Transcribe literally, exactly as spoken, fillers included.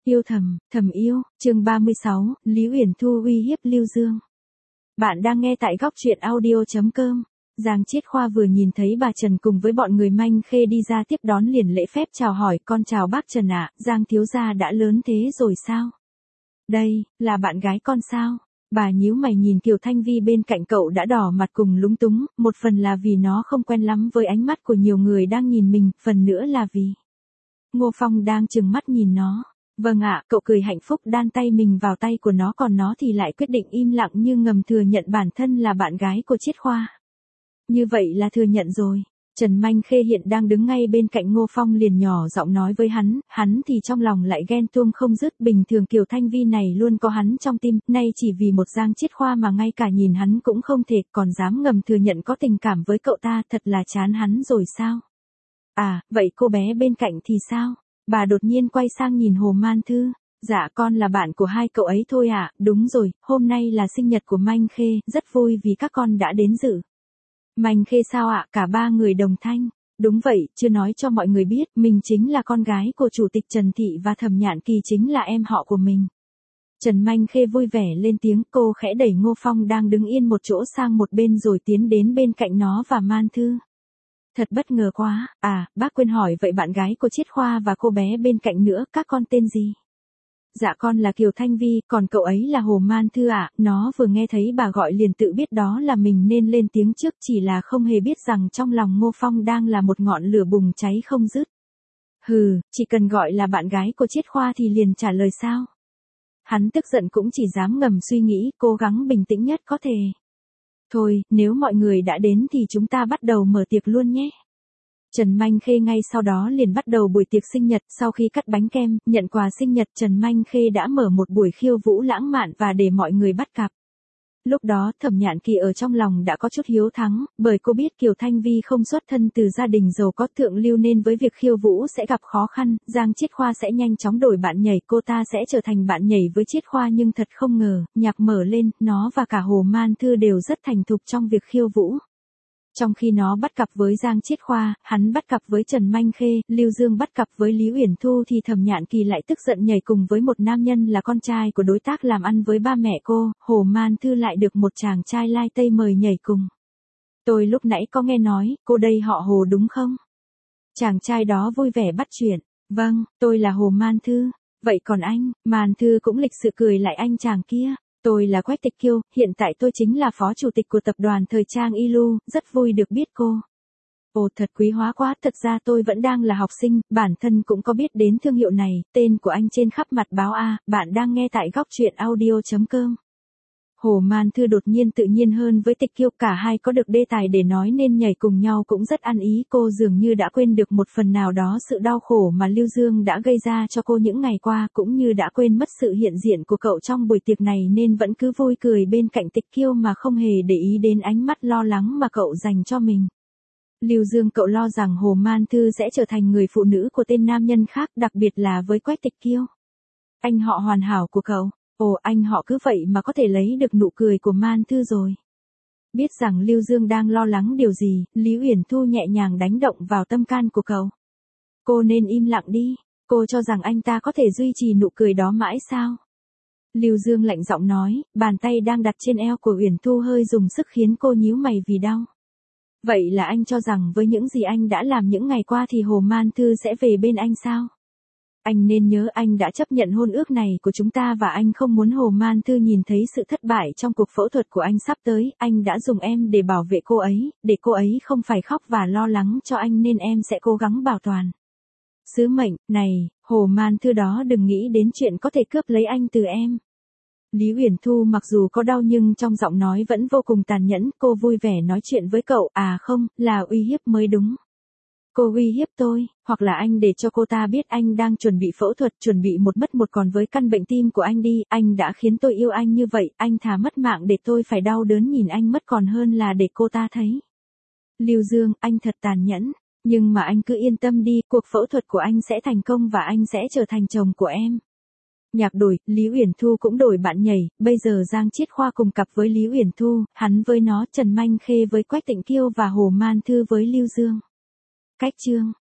Yêu thầm, thầm yêu, chương ba mươi sáu, Lý Uyển Thu uy hiếp Lưu Dương. Bạn đang nghe tại góc truyện audio chấm com. Giang Chiết Khoa vừa nhìn thấy bà Trần cùng với bọn người Manh Khê đi ra tiếp đón liền lễ phép chào hỏi, con chào bác Trần ạ, Giang thiếu gia đã lớn thế rồi sao? Đây, là bạn gái con sao? Bà nhíu mày nhìn Kiều Thanh Vi bên cạnh cậu đã đỏ mặt cùng lúng túng, một phần là vì nó không quen lắm với ánh mắt của nhiều người đang nhìn mình, phần nữa là vì Ngô Phong đang trừng mắt nhìn nó. Vâng ạ, cậu cười hạnh phúc đan tay mình vào tay của nó, còn nó thì lại quyết định im lặng như ngầm thừa nhận bản thân là bạn gái của Chiết Khoa. Như vậy là thừa nhận rồi. Trần Manh Khê hiện đang đứng ngay bên cạnh Ngô Phong liền nhỏ giọng nói với hắn, hắn thì trong lòng lại ghen tuông không dứt, bình thường Kiều Thanh Vi này luôn có hắn trong tim, nay chỉ vì một Giang Chiết Khoa mà ngay cả nhìn hắn cũng không thể, còn dám ngầm thừa nhận có tình cảm với cậu ta, thật là chán hắn rồi sao? À, vậy cô bé bên cạnh thì sao? Bà đột nhiên quay sang nhìn Hồ Man Thư. Dạ con là bạn của hai cậu ấy thôi ạ, à, đúng rồi, hôm nay là sinh nhật của Manh Khê, rất vui vì các con đã đến dự. Manh Khê sao ạ? À? Cả ba người đồng thanh. Đúng vậy, chưa nói cho mọi người biết, mình chính là con gái của Chủ tịch Trần Thị và Thẩm Nhạn Kỳ chính là em họ của mình. Trần Manh Khê vui vẻ lên tiếng, cô khẽ đẩy Ngô Phong đang đứng yên một chỗ sang một bên rồi tiến đến bên cạnh nó và Man Thư. Thật bất ngờ quá, à, bác quên hỏi vậy bạn gái của Chiết Khoa và cô bé bên cạnh nữa, các con tên gì? Dạ con là Kiều Thanh Vi, còn cậu ấy là Hồ Man Thư ạ, à. Nó vừa nghe thấy bà gọi liền tự biết đó là mình nên lên tiếng trước, chỉ là không hề biết rằng trong lòng Ngô Phong đang là một ngọn lửa bùng cháy không dứt. Hừ, chỉ cần gọi là bạn gái của Chiết Khoa thì liền trả lời sao? Hắn tức giận cũng chỉ dám ngầm suy nghĩ, cố gắng bình tĩnh nhất có thể. Thôi, nếu mọi người đã đến thì chúng ta bắt đầu mở tiệc luôn nhé. Trần Manh Khê ngay sau đó liền bắt đầu buổi tiệc sinh nhật, sau khi cắt bánh kem, nhận quà sinh nhật, Trần Manh Khê đã mở một buổi khiêu vũ lãng mạn và để mọi người bắt cặp. Lúc đó Thẩm Nhạn Kỳ ở trong lòng đã có chút hiếu thắng, bởi cô biết Kiều Thanh Vi không xuất thân từ gia đình giàu có thượng lưu nên với việc khiêu vũ sẽ gặp khó khăn, Giang Chiết Khoa sẽ nhanh chóng đổi bạn nhảy, cô ta sẽ trở thành bạn nhảy với Chiết Khoa, nhưng thật không ngờ, nhạc mở lên, nó và cả Hồ Man Thư đều rất thành thục trong việc khiêu vũ. Trong khi nó bắt cặp với Giang Chiết Khoa, hắn bắt cặp với Trần Manh Khê, Lưu Dương bắt cặp với Lý Uyển Thu thì Thẩm Nhạn Kỳ lại tức giận nhảy cùng với một nam nhân là con trai của đối tác làm ăn với ba mẹ cô, Hồ Man Thư lại được một chàng trai lai Tây mời nhảy cùng. Tôi lúc nãy có nghe nói, cô đây họ Hồ đúng không? Chàng trai đó vui vẻ bắt chuyện, vâng, tôi là Hồ Man Thư, vậy còn anh? Man Thư cũng lịch sự cười lại anh chàng kia. Tôi là Quách Tịch Kiêu, hiện tại tôi chính là phó chủ tịch của tập đoàn thời trang Ilu, rất vui được biết cô. Ồ thật quý hóa quá, thật ra tôi vẫn đang là học sinh, bản thân cũng có biết đến thương hiệu này, tên của anh trên khắp mặt báo A, bạn đang nghe tại góc truyện audio chấm com. Hồ Man Thư đột nhiên tự nhiên hơn với Tịch Kiêu, cả hai có được đề tài để nói nên nhảy cùng nhau cũng rất ăn ý, cô dường như đã quên được một phần nào đó sự đau khổ mà Lưu Dương đã gây ra cho cô những ngày qua, cũng như đã quên mất sự hiện diện của cậu trong buổi tiệc này nên vẫn cứ vui cười bên cạnh Tịch Kiêu mà không hề để ý đến ánh mắt lo lắng mà cậu dành cho mình. Lưu Dương, cậu lo rằng Hồ Man Thư sẽ trở thành người phụ nữ của tên nam nhân khác, đặc biệt là với Quách Tịch Kiêu. Anh họ hoàn hảo của cậu. Ồ, anh họ cứ vậy mà có thể lấy được nụ cười của Man Thư rồi. Biết rằng Lưu Dương đang lo lắng điều gì, Lý Uyển Thu nhẹ nhàng đánh động vào tâm can của cậu. Cô nên im lặng đi, cô cho rằng anh ta có thể duy trì nụ cười đó mãi sao? Lưu Dương lạnh giọng nói, bàn tay đang đặt trên eo của Uyển Thu hơi dùng sức khiến cô nhíu mày vì đau. Vậy là anh cho rằng với những gì anh đã làm những ngày qua thì Hồ Man Thư sẽ về bên anh sao? Anh nên nhớ anh đã chấp nhận hôn ước này của chúng ta và anh không muốn Hồ Man Thư nhìn thấy sự thất bại trong cuộc phẫu thuật của anh sắp tới, anh đã dùng em để bảo vệ cô ấy, để cô ấy không phải khóc và lo lắng cho anh nên em sẽ cố gắng bảo toàn sứ mệnh này, Hồ Man Thư đó đừng nghĩ đến chuyện có thể cướp lấy anh từ em. Lý Uyển Thu mặc dù có đau nhưng trong giọng nói vẫn vô cùng tàn nhẫn, cô vui vẻ nói chuyện với cậu, à không, là uy hiếp mới đúng. Cô uy hiếp tôi, hoặc là anh để cho cô ta biết anh đang chuẩn bị phẫu thuật, chuẩn bị một mất một còn với căn bệnh tim của anh đi, anh đã khiến tôi yêu anh như vậy, anh thà mất mạng để tôi phải đau đớn nhìn anh mất còn hơn là để cô ta thấy. Lưu Dương, anh thật tàn nhẫn, nhưng mà anh cứ yên tâm đi, cuộc phẫu thuật của anh sẽ thành công và anh sẽ trở thành chồng của em. Nhạc đổi, Lý Uyển Thu cũng đổi bạn nhảy, bây giờ Giang Chiết Khoa cùng cặp với Lý Uyển Thu, hắn với nó, Trần Manh Khê với Quách Tịnh Kiêu và Hồ Man Thư với Lưu Dương. Cách chương